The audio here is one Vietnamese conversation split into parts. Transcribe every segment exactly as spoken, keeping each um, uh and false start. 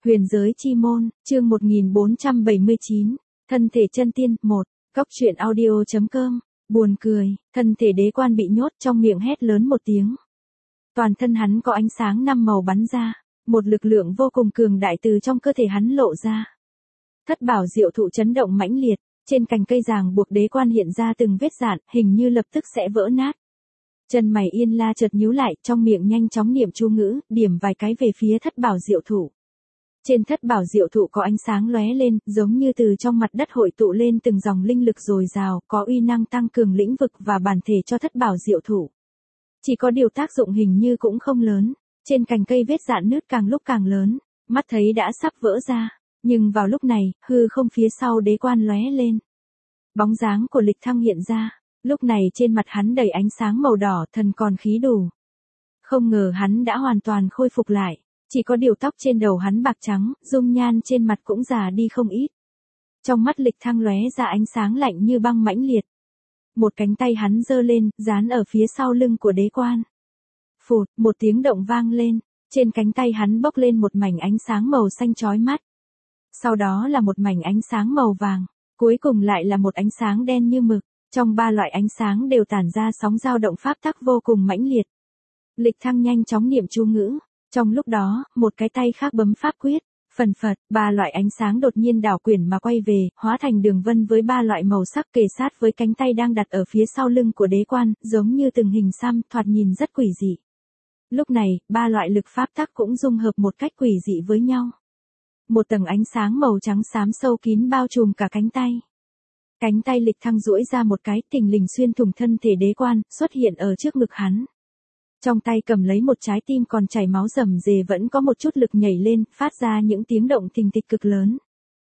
Huyền giới chi môn, chương một nghìn bốn trăm bảy mươi chín, thân thể chân tiên, một, Cóc truyện audio.com, buồn cười, thân thể đế quan bị nhốt trong miệng hét lớn một tiếng. Toàn thân hắn có ánh sáng năm màu bắn ra, một lực lượng vô cùng cường đại từ trong cơ thể hắn lộ ra. Thất bảo diệu thụ chấn động mãnh liệt, trên cành cây ràng buộc đế quan hiện ra từng vết rạn, hình như lập tức sẽ vỡ nát. Chân mày Yên La chợt nhíu lại, trong miệng nhanh chóng niệm chú ngữ, điểm vài cái về phía thất bảo diệu thụ. Trên thất bảo diệu thụ có ánh sáng lóe lên, giống như từ trong mặt đất hội tụ lên từng dòng linh lực dồi dào, có uy năng tăng cường lĩnh vực và bản thể cho thất bảo diệu thụ. Chỉ có điều tác dụng hình như cũng không lớn, trên cành cây vết rạn nứt càng lúc càng lớn, mắt thấy đã sắp vỡ ra, nhưng vào lúc này, hư không phía sau đế quan lóe lên. Bóng dáng của Lịch Thăng hiện ra, lúc này trên mặt hắn đầy ánh sáng màu đỏ, thần còn khí đủ. Không ngờ hắn đã hoàn toàn khôi phục lại. Chỉ có điều tóc trên đầu hắn bạc trắng, dung nhan trên mặt cũng già đi không ít. Trong mắt Lịch Thăng lóe ra ánh sáng lạnh như băng mãnh liệt. Một cánh tay hắn giơ lên, dán ở phía sau lưng của đế quan. Phụt, một tiếng động vang lên, trên cánh tay hắn bốc lên một mảnh ánh sáng màu xanh chói mắt. Sau đó là một mảnh ánh sáng màu vàng, cuối cùng lại là một ánh sáng đen như mực. Trong ba loại ánh sáng đều tản ra sóng dao động pháp tắc vô cùng mãnh liệt. Lịch Thăng nhanh chóng niệm chú ngữ. Trong lúc đó, một cái tay khác bấm pháp quyết, phần phật, ba loại ánh sáng đột nhiên đảo quyển mà quay về, hóa thành đường vân với ba loại màu sắc kề sát với cánh tay đang đặt ở phía sau lưng của đế quan, giống như từng hình xăm, thoạt nhìn rất quỷ dị. Lúc này, ba loại lực pháp tắc cũng dung hợp một cách quỷ dị với nhau. Một tầng ánh sáng màu trắng xám sâu kín bao trùm cả cánh tay. Cánh tay Lịch Thăng duỗi ra một cái, thình lình xuyên thủng thân thể đế quan, xuất hiện ở trước ngực hắn. Trong tay cầm lấy một trái tim còn chảy máu rầm rề vẫn có một chút lực nhảy lên, phát ra những tiếng động thình thịch cực lớn.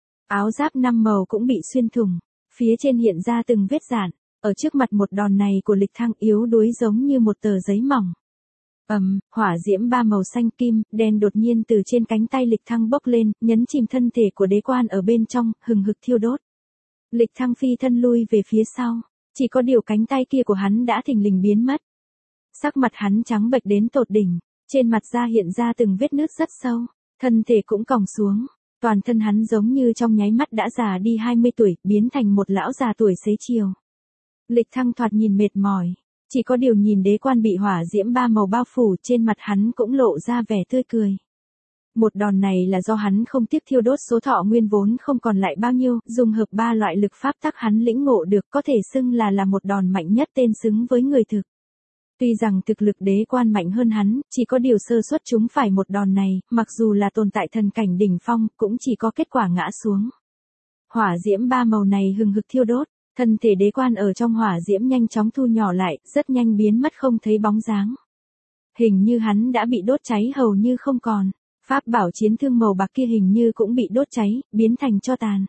Áo giáp năm màu cũng bị xuyên thủng, phía trên hiện ra từng vết rạn, ở trước mặt một đòn này của Lịch Thăng yếu đuối giống như một tờ giấy mỏng. Ầm, um, hỏa diễm ba màu xanh kim, đen đột nhiên từ trên cánh tay Lịch Thăng bốc lên, nhấn chìm thân thể của đế quan ở bên trong, hừng hực thiêu đốt. Lịch Thăng phi thân lui về phía sau, chỉ có điều cánh tay kia của hắn đã thình lình biến mất. Sắc mặt hắn trắng bệch đến tột đỉnh, trên mặt da hiện ra từng vết nứt rất sâu, thân thể cũng còng xuống, toàn thân hắn giống như trong nháy mắt đã già đi hai mươi tuổi, biến thành một lão già tuổi xế chiều. Lịch Thăng thoạt nhìn mệt mỏi, chỉ có điều nhìn đế quan bị hỏa diễm ba màu bao phủ, trên mặt hắn cũng lộ ra vẻ tươi cười. Một đòn này là do hắn không tiếc thiêu đốt số thọ nguyên vốn không còn lại bao nhiêu, dùng hợp ba loại lực pháp tắc hắn lĩnh ngộ được, có thể xưng là là một đòn mạnh nhất tên xứng với người thực. Tuy rằng thực lực đế quan mạnh hơn hắn, chỉ có điều sơ suất chúng phải một đòn này, mặc dù là tồn tại thần cảnh đỉnh phong, cũng chỉ có kết quả ngã xuống. Hỏa diễm ba màu này hừng hực thiêu đốt, thân thể đế quan ở trong hỏa diễm nhanh chóng thu nhỏ lại, rất nhanh biến mất không thấy bóng dáng. Hình như hắn đã bị đốt cháy hầu như không còn, pháp bảo chiến thương màu bạc kia hình như cũng bị đốt cháy, biến thành tro tàn.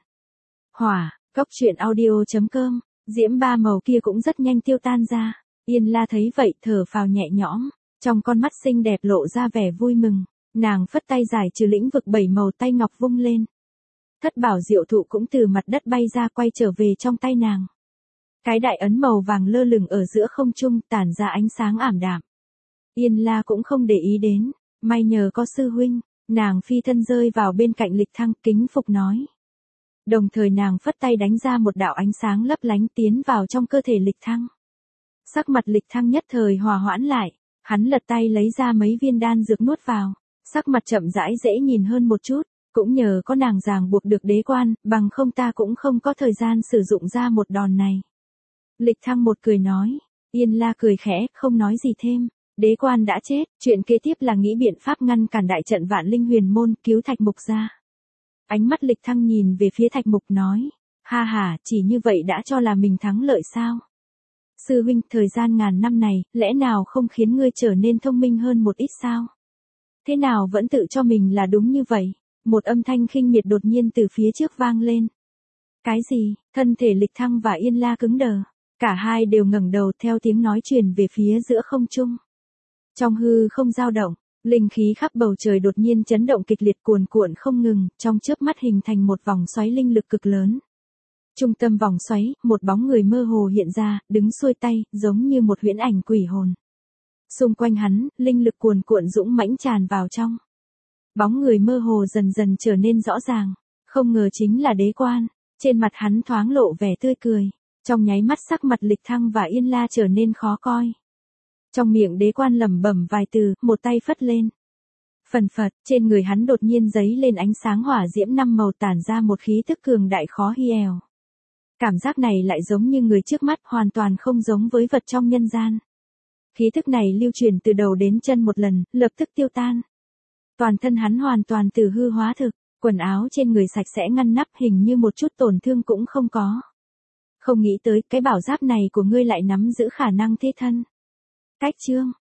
Hỏa, Cóc truyện audio.com, diễm ba màu kia cũng rất nhanh tiêu tan ra. Yên La thấy vậy thở phào nhẹ nhõm, trong con mắt xinh đẹp lộ ra vẻ vui mừng, nàng phất tay giải trừ lĩnh vực bảy màu, tay ngọc vung lên. Thất bảo diệu thụ cũng từ mặt đất bay ra quay trở về trong tay nàng. Cái đại ấn màu vàng lơ lửng ở giữa không trung tản ra ánh sáng ảm đạm. Yên La cũng không để ý đến, may nhờ có sư huynh, nàng phi thân rơi vào bên cạnh Lịch Thăng, kính phục nói. Đồng thời nàng phất tay đánh ra một đạo ánh sáng lấp lánh tiến vào trong cơ thể Lịch Thăng. Sắc mặt Lịch Thăng nhất thời hòa hoãn lại, hắn lật tay lấy ra mấy viên đan dược nuốt vào, sắc mặt chậm rãi dễ nhìn hơn một chút, cũng nhờ có nàng ràng buộc được đế quan, bằng không ta cũng không có thời gian sử dụng ra một đòn này. Lịch Thăng một cười nói, Yên La cười khẽ, không nói gì thêm, đế quan đã chết, chuyện kế tiếp là nghĩ biện pháp ngăn cản đại trận Vạn Linh Huyền Môn, cứu Thạch Mục ra. Ánh mắt Lịch Thăng nhìn về phía Thạch Mục nói, ha ha, chỉ như vậy đã cho là mình thắng lợi sao? Sư huynh, thời gian ngàn năm này, lẽ nào không khiến ngươi trở nên thông minh hơn một ít sao? Thế nào vẫn tự cho mình là đúng như vậy? Một âm thanh khinh miệt đột nhiên từ phía trước vang lên. Cái gì? Thân thể Lịch Thăng và Yên La cứng đờ. Cả hai đều ngẩng đầu theo tiếng nói truyền về phía giữa không trung. Trong hư không dao động, linh khí khắp bầu trời đột nhiên chấn động kịch liệt cuồn cuộn không ngừng, trong chớp mắt hình thành một vòng xoáy linh lực cực lớn. Trung tâm vòng xoáy, một bóng người mơ hồ hiện ra, đứng xuôi tay, giống như một huyễn ảnh quỷ hồn. Xung quanh hắn, linh lực cuồn cuộn dũng mãnh tràn vào trong. Bóng người mơ hồ dần dần trở nên rõ ràng, không ngờ chính là Đế Quan, trên mặt hắn thoáng lộ vẻ tươi cười, trong nháy mắt sắc mặt Lịch Thăng và Yên La trở nên khó coi. Trong miệng Đế Quan lẩm bẩm vài từ, một tay phất lên. Phần phật, trên người hắn đột nhiên giấy lên ánh sáng hỏa diễm năm màu tản ra một khí tức cường đại khó hièo. Cảm giác này lại giống như người trước mắt, hoàn toàn không giống với vật trong nhân gian. Khí tức này lưu truyền từ đầu đến chân một lần, lập tức tiêu tan. Toàn thân hắn hoàn toàn từ hư hóa thực, quần áo trên người sạch sẽ ngăn nắp, hình như một chút tổn thương cũng không có. Không nghĩ tới, cái bảo giáp này của ngươi lại nắm giữ khả năng thế thân. Cách chương